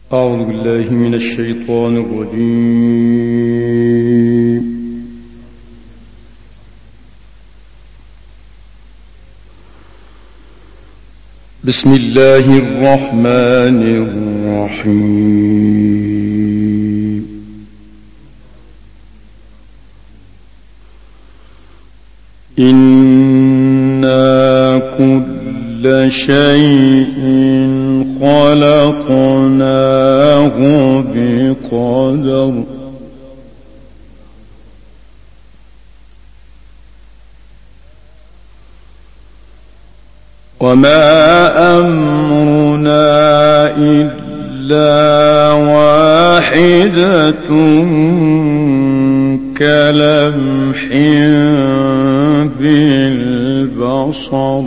أعوذ بالله من الشيطان الرجيم. بسم الله الرحمن الرحيم. إنا كل شيء خلقناه بقدر وما أمرنا إلا واحدة كلمح بالبصر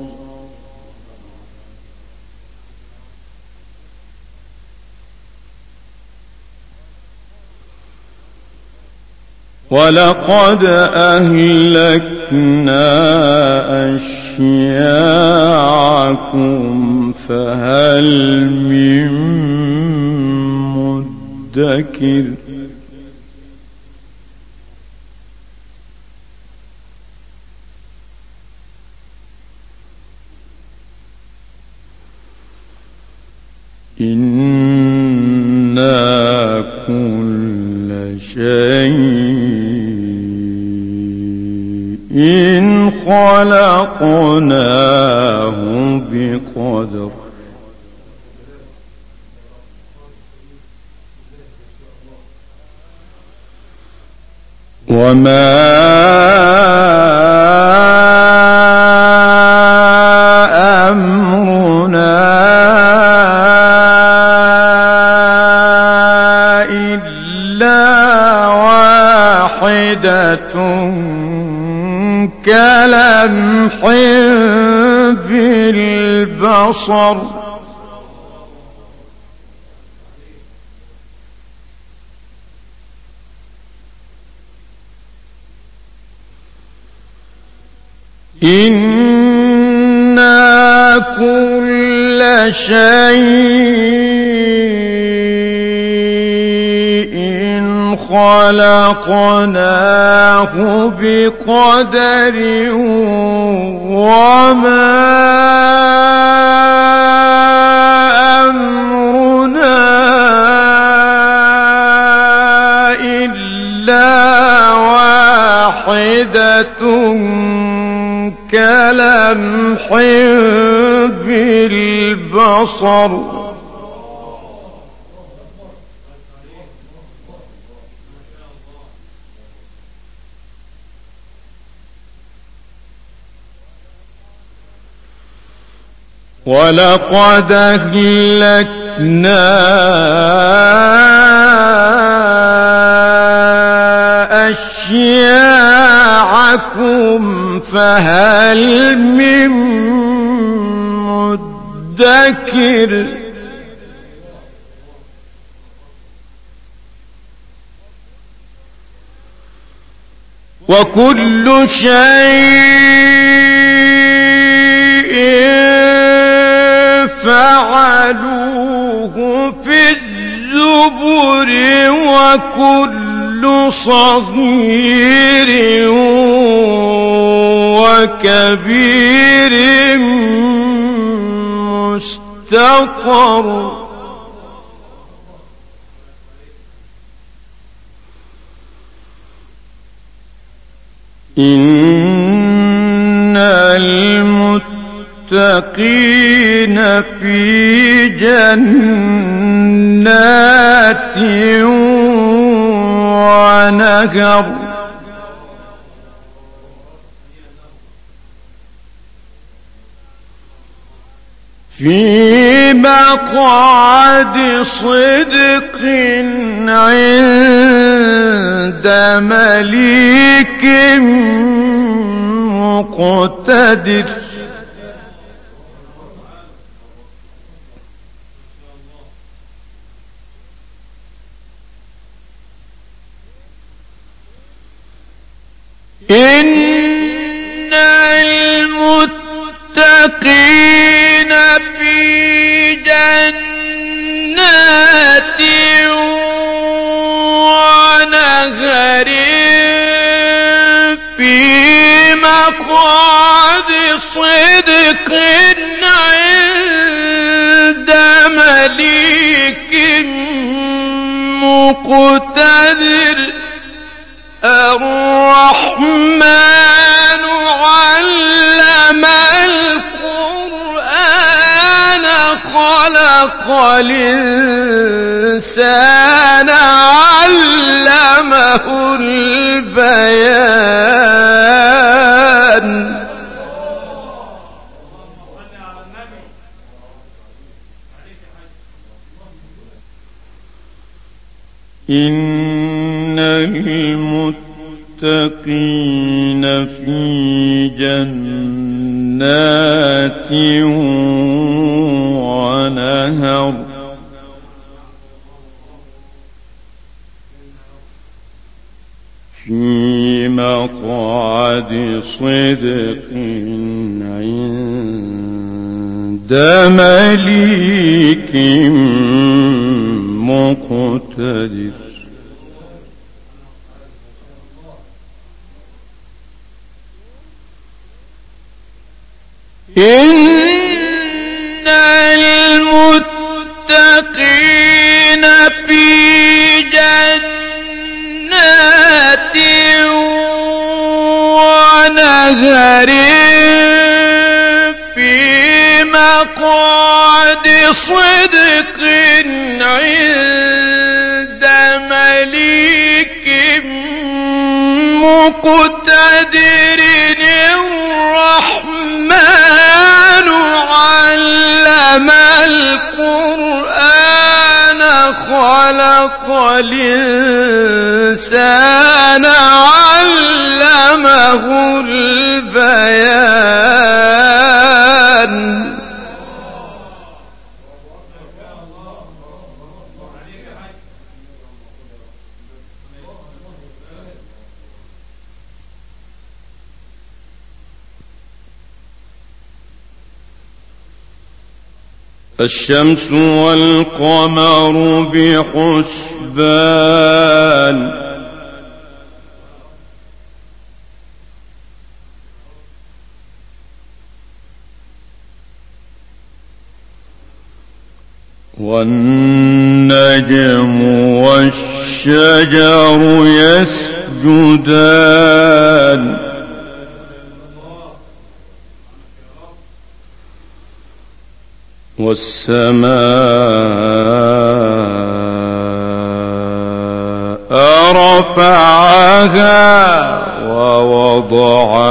ولقد أهلكنا أشياعكم فهل من مدكر إنا كل شيء خلقناه بقدر وما أمرنا إلا واحدة كلمح بالبصر إنا كل شيء خلقناه بقدر وما أمرنا إلا واحدة كلمح بالبصر ولقد أهلكنا أشياعكم فهل من مدكر وكل شيء فعلوه في الزبر وكل صغير وكبير مستقر إن المتقين في جنات ونهر في مقعد صدق عند مليك مقتدر إن المتقين في جنات جنات ونهر في مقعد صدق عند مليك مقتدر. الرحمن علم القرآن خلق الإنسان علمه البيان. إن المتقين في جنات ونهر في مقعد صدق عند مليك مقتدر. إن المتقين في جنات ونهر في مقعد صدق عند مليك مقتدر. الرحمن علم القرآن خلق الإنسان علمه البيان. الشمس والقمر بحسبان والنجم والشجر يسجدان والسماء رفعها ووضع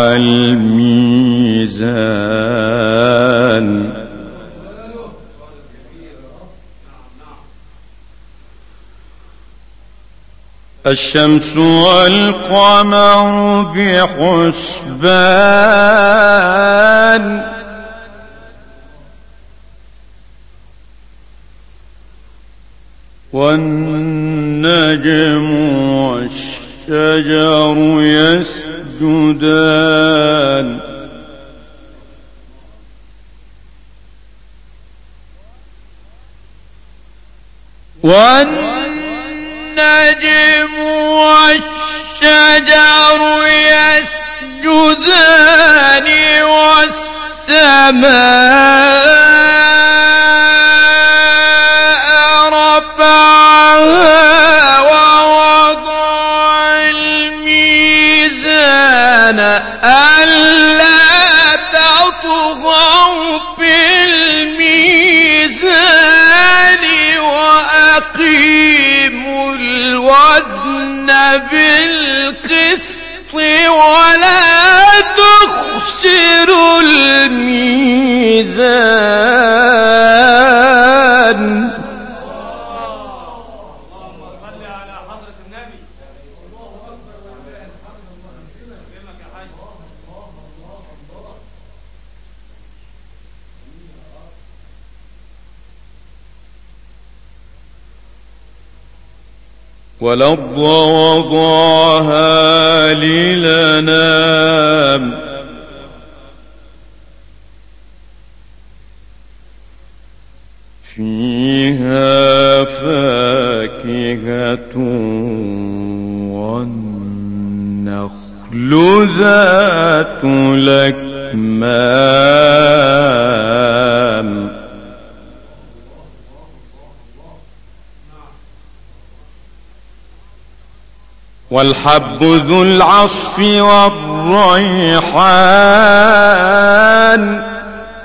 الميزان. الشمس والقمر بحسبان والنجم والشجر يسجدان والنجم والشجر يسجدان والسماء رفعها ووضع الميزان ألا تطغوا في الميزان وأقيموا الوزن بالقسط ولا تخسروا الميزان. والأرض وضعها للأنام فيها فاكهة والنخل ذات الأكمام والحب ذو العصف والريحان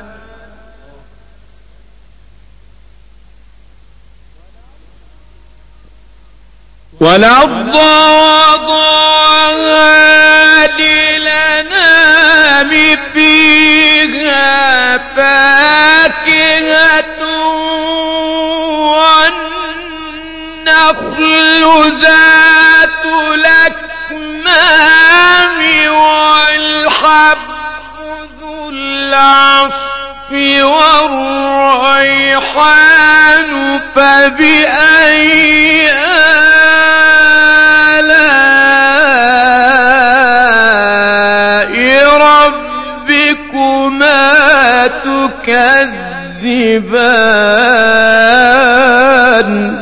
والأرض وضعها للأنام فيها فاكهة والنخل ذات الأكمام والحب ذو العصف والريحان فبأي ربكما تكذبان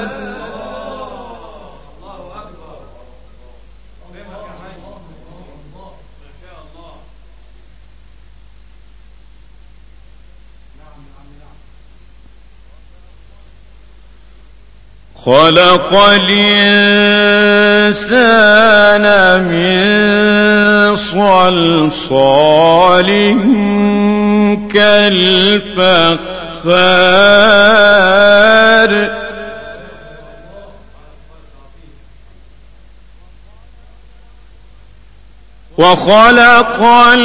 خلق الإنسان من صلصال كالفخار وخلق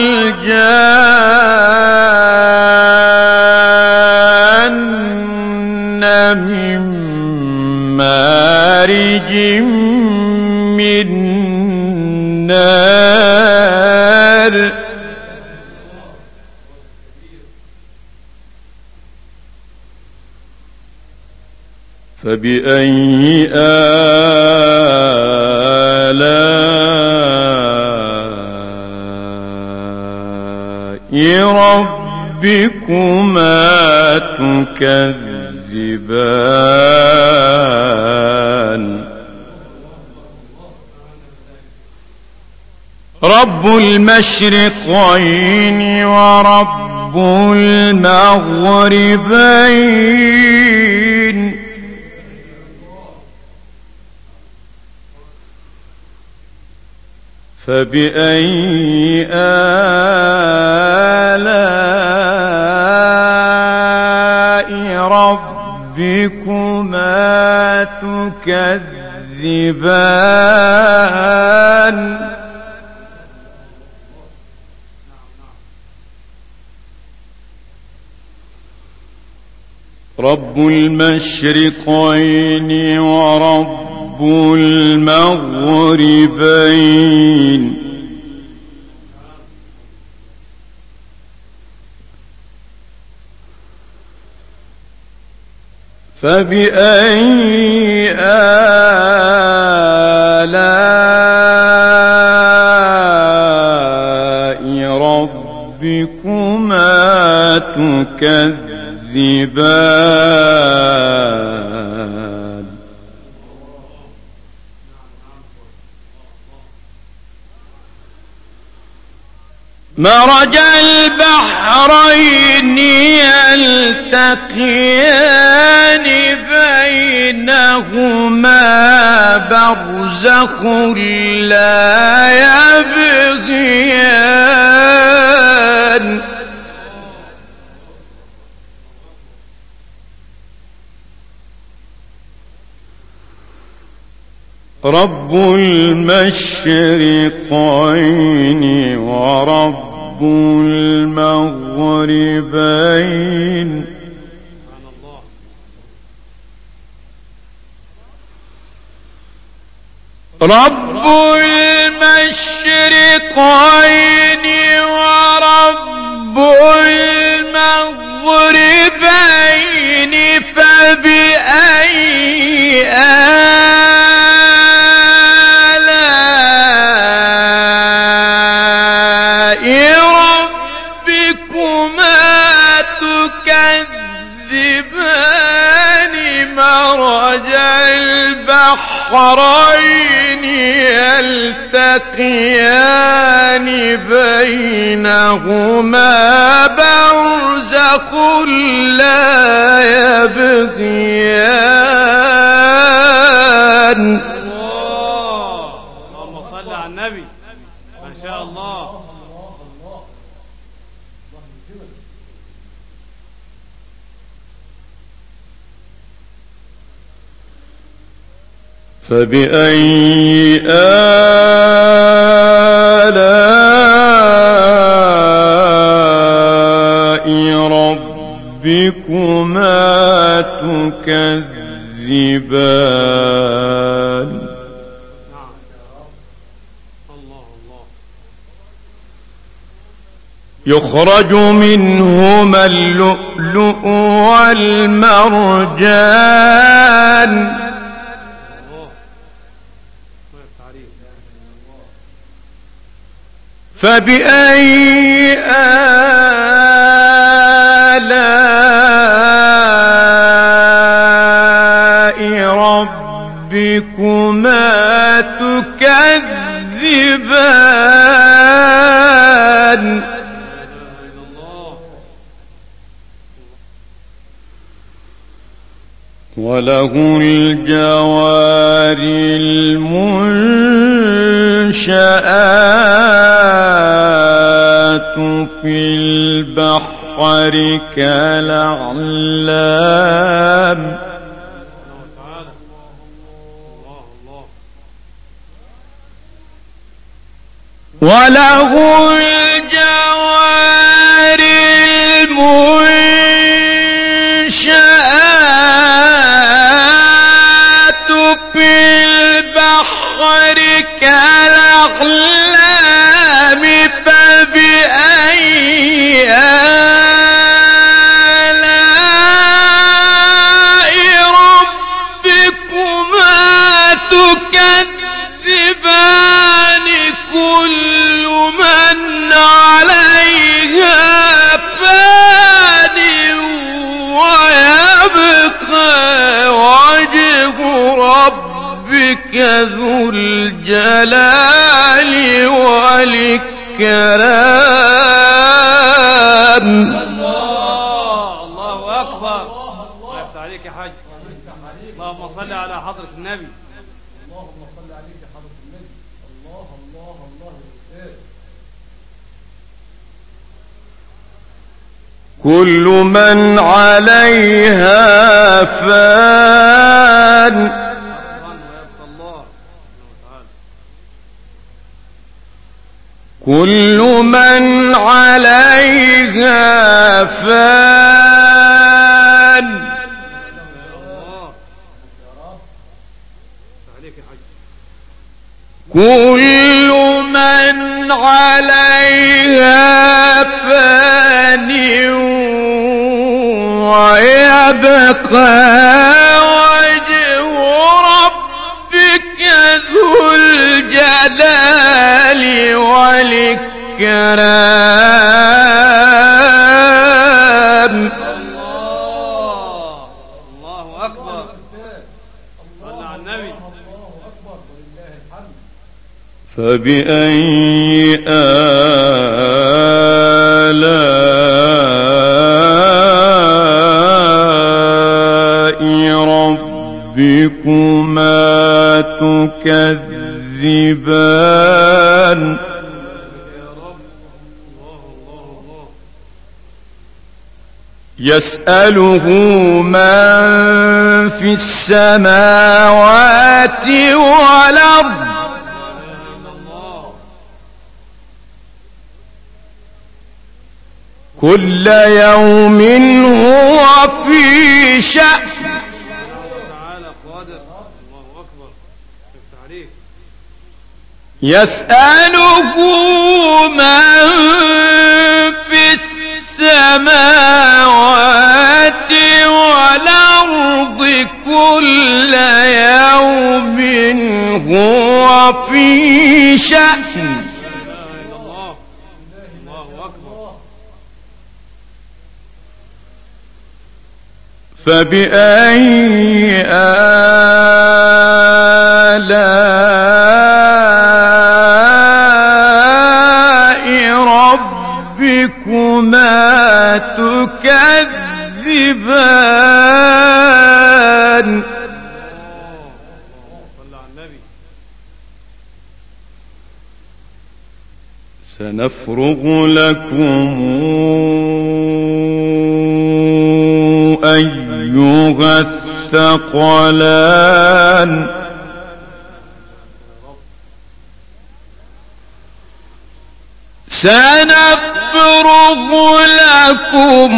الجان من مارج من نار فبأي آلاء ربكما تكذبان رب المشرقين ورب المغربين فبأي آلاء ربكما تكذبان رب المشرقين ورب المغربين فبأي آلاء ربكما تكذبان مرج البحرين يلتقيان بينهما برزخ لا يبغيان رب المشرقين ورب المغربين رب المشرقين ورب المغربين فبأي آلاء ربكما تكذبان مرج البحر البحرين يلتقيان بينهما برزخ لا يبغيان. اللهم صل على النبي. ما شاء الله. فبأي آلاء ربكما تكذبان. يخرج منهما اللؤلؤ والمرجان. فبأي آلاء ربكما تكذبان. وله الجوار المنشآت في البحر كالأعلام. وله الجوار المنشآت في البحر كالأعلام. فبأي آلاء ربكما تكذبان. كل من عليها فان ويبقى وجه ربك ذو الجلال والإكرام. الله أكبر. الله يفتح عليك يا حاج. اللهم صل على حضرة النبي. اللهم صل عليك يا حضرة النبي. الله الله الله يا أستاذ. كل من عليها فان. كل من عليها فان. كل من عليها فان ويبقى وجه ربك ذو الجلال والإكرام. الله أكبر. صلى على النبي. فبأي آلاء ربكما تكذبان. يسأله من في السماوات والأرض كل يوم هو في شأن. يسأله من في السماوات والأرض كل يوم هو في شأن. فبأي سنفرغ لكم أيها الثقلان سنفرغ لكم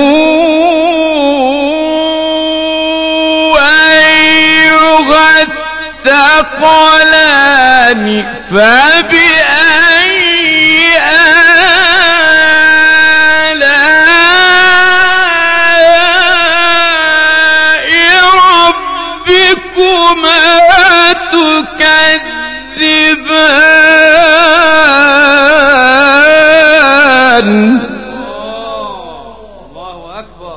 أيها الثقلان فبأي آلاء ربكما تكذبان الله أكبر.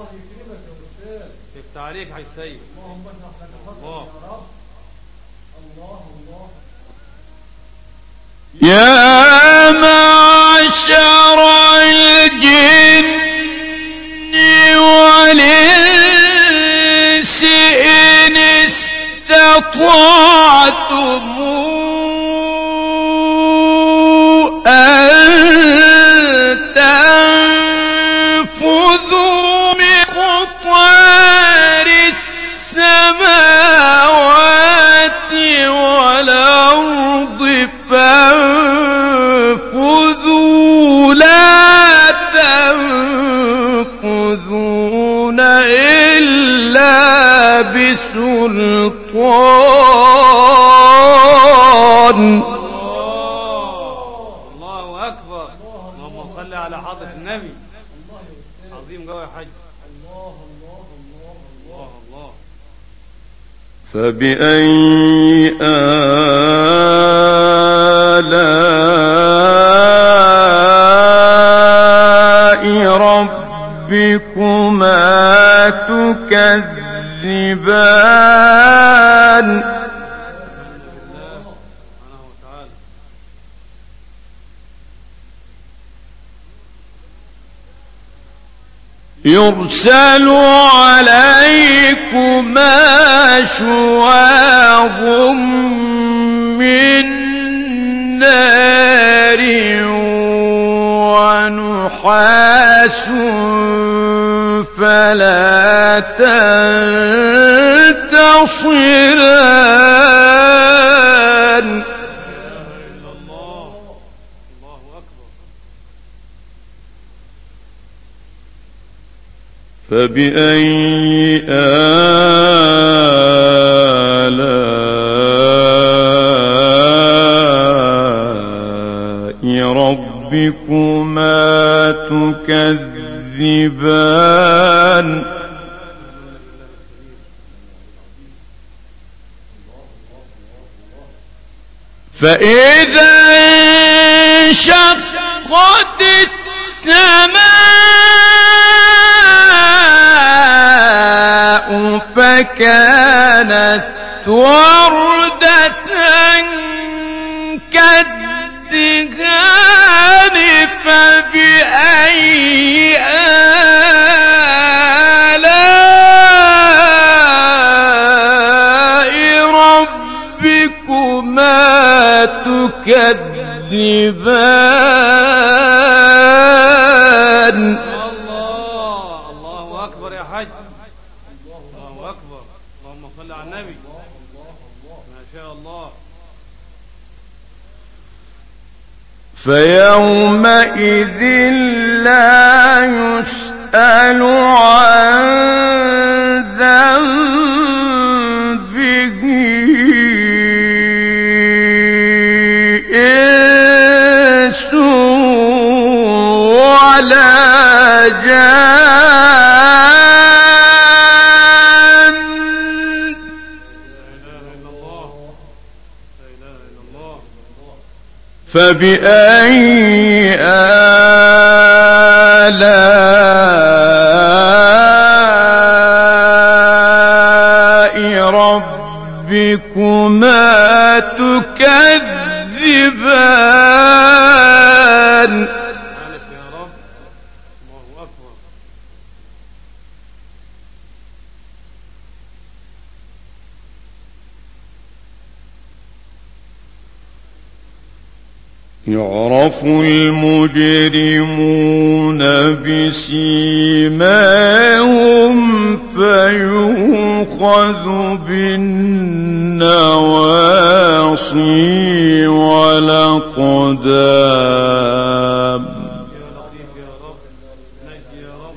كيف تعليق يا سيد؟ اللهم اشرح لك صدرك يا رب. الله الله. يا معشر الجن والإنس إن استطعتم أن تنفذوا من أقطار السماوات والأرض فانفذوا لا تنفذون إلا بسلطان. الله أكبر. اللهم صل على حضرة النبي. عظيم قوي يا حاج. الله الله الله الله. الله. فبأي آلاء ربكما تكذبان سبحانه وتعالى. يرسل عليكما شواظ من نار ونحاس فلا تنتصران. الله. الله أكبر. فبأي آلاء ربكما تكذبان فإذا انشقت السماء فكانت وردة كالدهان فبأي آلاء ربكما تكذبان. الله أكبر يا حاج. الله أكبر. اللهم صل على النبي. ما شاء الله. فيومئذ لا يسأل عن ذنبه إنس ولا جان. فبأي آلاء ربكما تكذبان. ألف يا رب. الله أكبر. يعرف المجرمون بسيماهم فيؤخذ بالنواصي والأقدام. يا لطيف يا رب، نجي يا رب.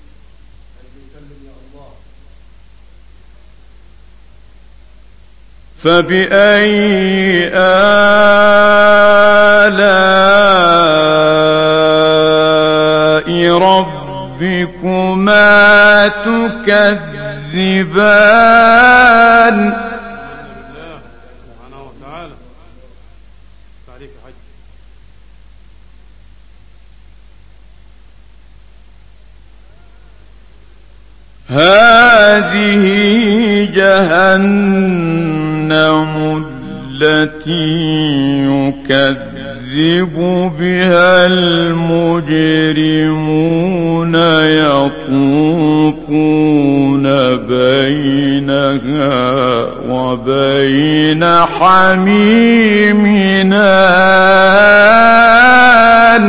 فبأي آلاء ربكما تكذبان. سبحانه وتعالى. تعليق حج. هذه جهنم التي يكذب بها المجرمون يطوفون بينها وبين حميم آن.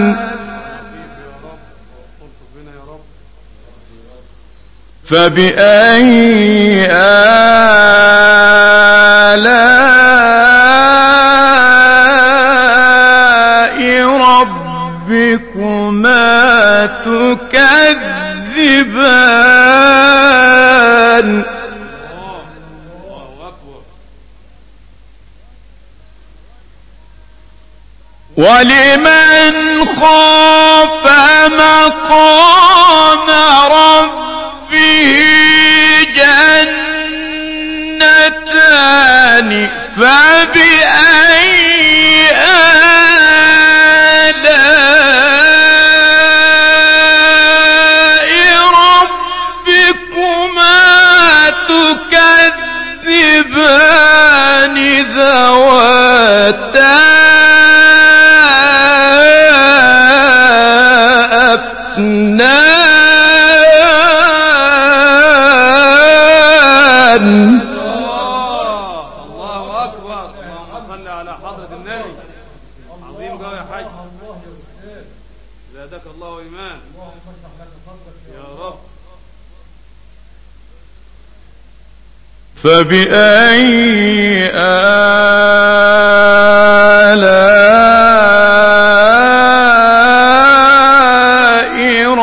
فبأي آلاء ربكما تكذبان. الله أكبر. ولمن خاف مقام ربه جنتان فبأي آلاء ربكما تكذبان ذواتا أفنان. الله أكبر. اللهم صل على حضرة النبي. عظيم قوي يا حاج. زادك الله إيمان يا رب. فبأي آلاء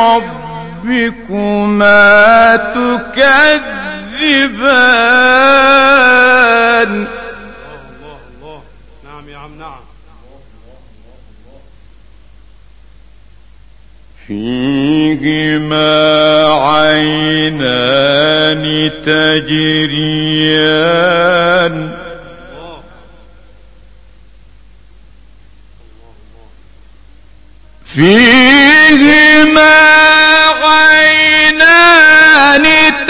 ربكما تكذبان. الله الله. نعم يا عم نعم. فيهما عينان تجريان الله. فيهما عينان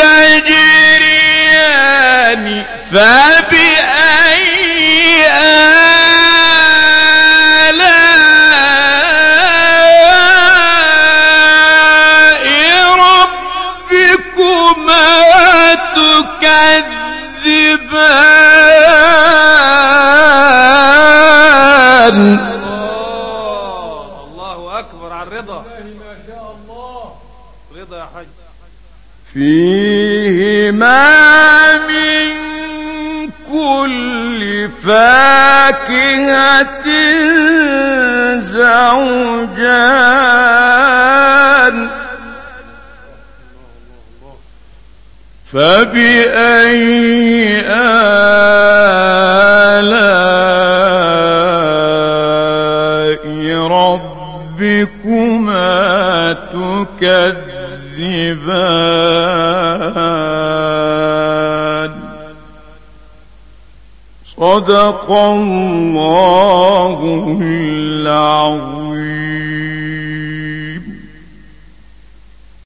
تجريان فبأي آلاء ربكما تكذبان. الله أكبر على الرضا. ما شاء الله. رضا يا حج. فيهما من كل فاكهة زوجان فبأي آلاء ربكما تكذبان. صدق الله العظيم.